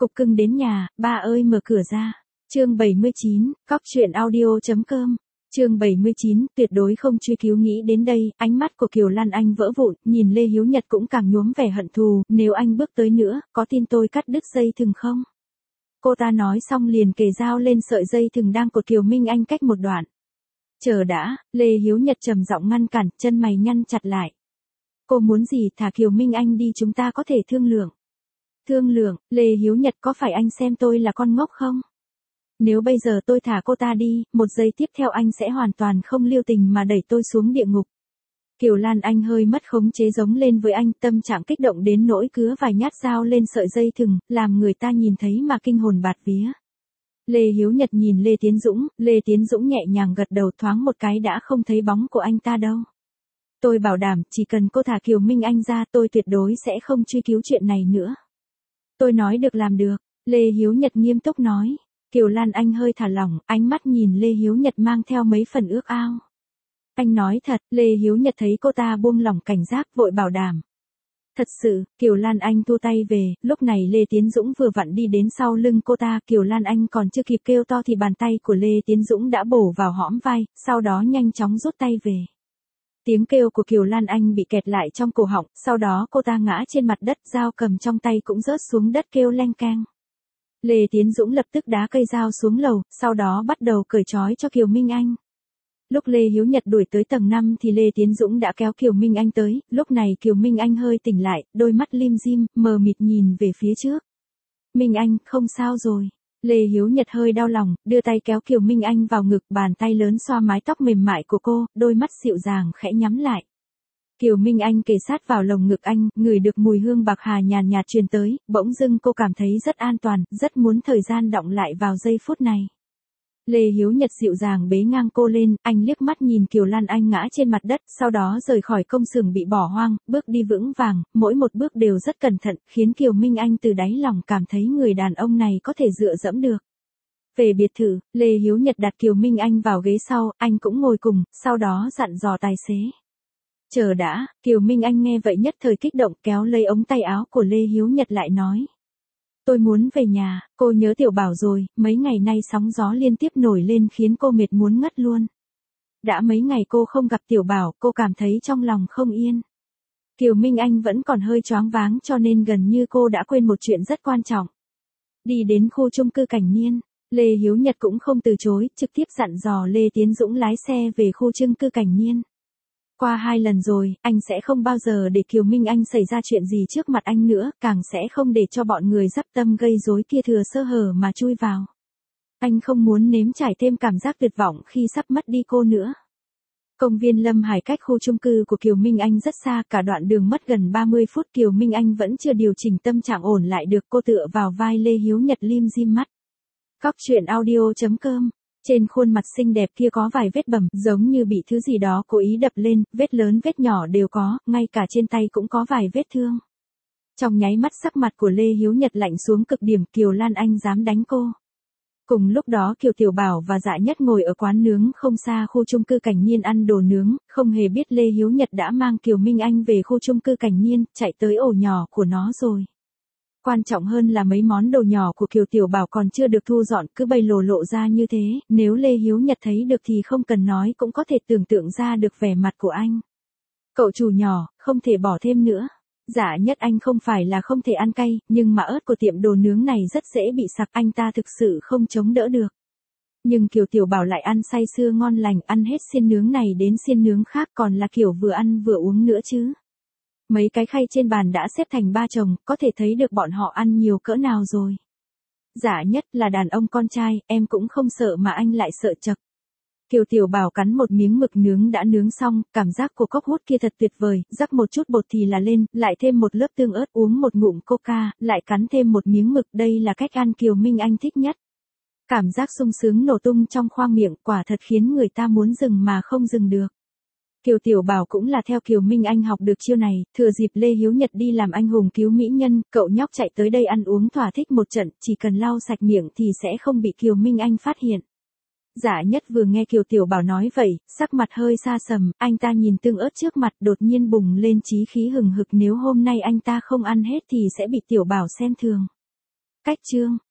Cục cưng đến nhà, ba ơi mở cửa ra. Chương 79, Cóc truyện audio.com. Chương 79, tuyệt đối không truy cứu nghĩ đến đây, ánh mắt của Kiều Lan Anh vỡ vụn, nhìn Lê Hiếu Nhật cũng càng nhuốm vẻ hận thù, nếu anh bước tới nữa, có tin tôi cắt đứt dây thừng không? Cô ta nói xong liền kề dao lên sợi dây thừng đang cột Kiều Minh Anh cách một đoạn. Chờ đã, Lê Hiếu Nhật trầm giọng ngăn cản, chân mày nhăn chặt lại. Cô muốn gì, thả Kiều Minh Anh đi, chúng ta có thể thương lượng. Thương lượng, Lê Hiếu Nhật, có phải anh xem tôi là con ngốc không? Nếu bây giờ tôi thả cô ta đi, một giây tiếp theo anh sẽ hoàn toàn không lưu tình mà đẩy tôi xuống địa ngục. Kiều Lan Anh hơi mất khống chế giống lên với anh, tâm trạng kích động đến nỗi cứa vài nhát dao lên sợi dây thừng, làm người ta nhìn thấy mà kinh hồn bạt vía. Lê Hiếu Nhật nhìn Lê Tiến Dũng nhẹ nhàng gật đầu, thoáng một cái đã không thấy bóng của anh ta đâu. Tôi bảo đảm, chỉ cần cô thả Kiều Minh Anh ra, tôi tuyệt đối sẽ không truy cứu chuyện này nữa. Tôi nói được làm được, Lê Hiếu Nhật nghiêm túc nói. Kiều Lan Anh hơi thả lỏng, ánh mắt nhìn Lê Hiếu Nhật mang theo mấy phần ước ao. Anh nói thật, Lê Hiếu Nhật thấy cô ta buông lỏng cảnh giác, vội bảo đảm. Thật sự, Kiều Lan Anh thu tay về, lúc này Lê Tiến Dũng vừa vặn đi đến sau lưng cô ta, Kiều Lan Anh còn chưa kịp kêu to thì bàn tay của Lê Tiến Dũng đã bổ vào hõm vai, sau đó nhanh chóng rút tay về. Tiếng kêu của Kiều Lan Anh bị kẹt lại trong cổ họng, sau đó cô ta ngã trên mặt đất, dao cầm trong tay cũng rớt xuống đất kêu leng keng. Lê Tiến Dũng lập tức đá cây dao xuống lầu, sau đó bắt đầu cởi trói cho Kiều Minh Anh. Lúc Lê Hiếu Nhật đuổi tới tầng 5 thì Lê Tiến Dũng đã kéo Kiều Minh Anh tới, lúc này Kiều Minh Anh hơi tỉnh lại, đôi mắt lim dim, mờ mịt nhìn về phía trước. Minh Anh, không sao rồi. Lê Hiếu Nhật hơi đau lòng, đưa tay kéo Kiều Minh Anh vào ngực, bàn tay lớn xoa mái tóc mềm mại của cô, đôi mắt dịu dàng khẽ nhắm lại. Kiều Minh Anh kề sát vào lồng ngực anh, ngửi được mùi hương bạc hà nhàn nhạt truyền tới, bỗng dưng cô cảm thấy rất an toàn, rất muốn thời gian đọng lại vào giây phút này. Lê Hiếu Nhật dịu dàng bế ngang cô lên, anh liếc mắt nhìn Kiều Lan Anh ngã trên mặt đất, sau đó rời khỏi công xưởng bị bỏ hoang, bước đi vững vàng, mỗi một bước đều rất cẩn thận, khiến Kiều Minh Anh từ đáy lòng cảm thấy người đàn ông này có thể dựa dẫm được. Về biệt thự, Lê Hiếu Nhật đặt Kiều Minh Anh vào ghế sau, anh cũng ngồi cùng, sau đó dặn dò tài xế. Chờ đã, Kiều Minh Anh nghe vậy nhất thời kích động, kéo lấy ống tay áo của Lê Hiếu Nhật lại nói. Tôi muốn về nhà, cô nhớ Tiểu Bảo rồi, mấy ngày nay sóng gió liên tiếp nổi lên khiến cô mệt muốn ngất luôn. Đã mấy ngày cô không gặp Tiểu Bảo, cô cảm thấy trong lòng không yên. Kiều Minh Anh vẫn còn hơi choáng váng cho nên gần như cô đã quên một chuyện rất quan trọng. Đi đến khu chung cư Cảnh Niên, Lê Hiếu Nhật cũng không từ chối, trực tiếp dặn dò Lê Tiến Dũng lái xe về khu chung cư Cảnh Niên. Qua 2 lần rồi, anh sẽ không bao giờ để Kiều Minh Anh xảy ra chuyện gì trước mặt anh nữa, càng sẽ không để cho bọn người dắp tâm gây rối kia thừa sơ hở mà chui vào. Anh không muốn nếm trải thêm cảm giác tuyệt vọng khi sắp mất đi cô nữa. Công viên Lâm Hải cách khu chung cư của Kiều Minh Anh rất xa, cả đoạn đường mất gần 30 phút, Kiều Minh Anh vẫn chưa điều chỉnh tâm trạng ổn lại được, cô tựa vào vai Lê Hiếu Nhật lim dim mắt. Cóc truyện audio.com. Trên khuôn mặt xinh đẹp kia có vài vết bầm, giống như bị thứ gì đó cố ý đập lên, vết lớn vết nhỏ đều có, ngay cả trên tay cũng có vài vết thương. Trong nháy mắt sắc mặt của Lê Hiếu Nhật lạnh xuống cực điểm, Kiều Lan Anh dám đánh cô. Cùng lúc đó Kiều Tiểu Bảo và Dạ Nhất ngồi ở quán nướng không xa khu chung cư Cảnh Niên ăn đồ nướng, không hề biết Lê Hiếu Nhật đã mang Kiều Minh Anh về khu chung cư Cảnh Niên, chạy tới ổ nhỏ của nó rồi. Quan trọng hơn là mấy món đồ nhỏ của Kiều Tiểu Bảo còn chưa được thu dọn, cứ bày lộ ra như thế, nếu Lê Hiếu Nhật thấy được thì không cần nói cũng có thể tưởng tượng ra được vẻ mặt của anh. Cậu chủ nhỏ, không thể bỏ thêm nữa. Dạ Nhất anh không phải là không thể ăn cay, nhưng mà ớt của tiệm đồ nướng này rất dễ bị sặc, anh ta thực sự không chống đỡ được. Nhưng Kiều Tiểu Bảo lại ăn say sưa ngon lành, ăn hết xiên nướng này đến xiên nướng khác, còn là kiểu vừa ăn vừa uống nữa chứ. Mấy cái khay trên bàn đã xếp thành 3 chồng, có thể thấy được bọn họ ăn nhiều cỡ nào rồi. Dạ Nhất là đàn ông con trai, em cũng không sợ mà anh lại sợ chật. Kiều Tiểu Bảo cắn một miếng mực nướng đã nướng xong, cảm giác của cốc hút kia thật tuyệt vời, rắc một chút bột thì là lên, lại thêm một lớp tương ớt, uống một ngụm coca, lại cắn thêm một miếng mực, đây là cách ăn Kiều Minh Anh thích nhất. Cảm giác sung sướng nổ tung trong khoang miệng, quả thật khiến người ta muốn dừng mà không dừng được. Kiều Tiểu Bảo cũng là theo Kiều Minh Anh học được chiêu này, thừa dịp Lê Hiếu Nhật đi làm anh hùng cứu mỹ nhân, cậu nhóc chạy tới đây ăn uống thỏa thích một trận, chỉ cần lau sạch miệng thì sẽ không bị Kiều Minh Anh phát hiện. Dạ Nhất vừa nghe Kiều Tiểu Bảo nói vậy, sắc mặt hơi xa sầm, anh ta nhìn tương ớt trước mặt đột nhiên bùng lên chí khí hừng hực, nếu hôm nay anh ta không ăn hết thì sẽ bị Tiểu Bảo xem thường. Cách chương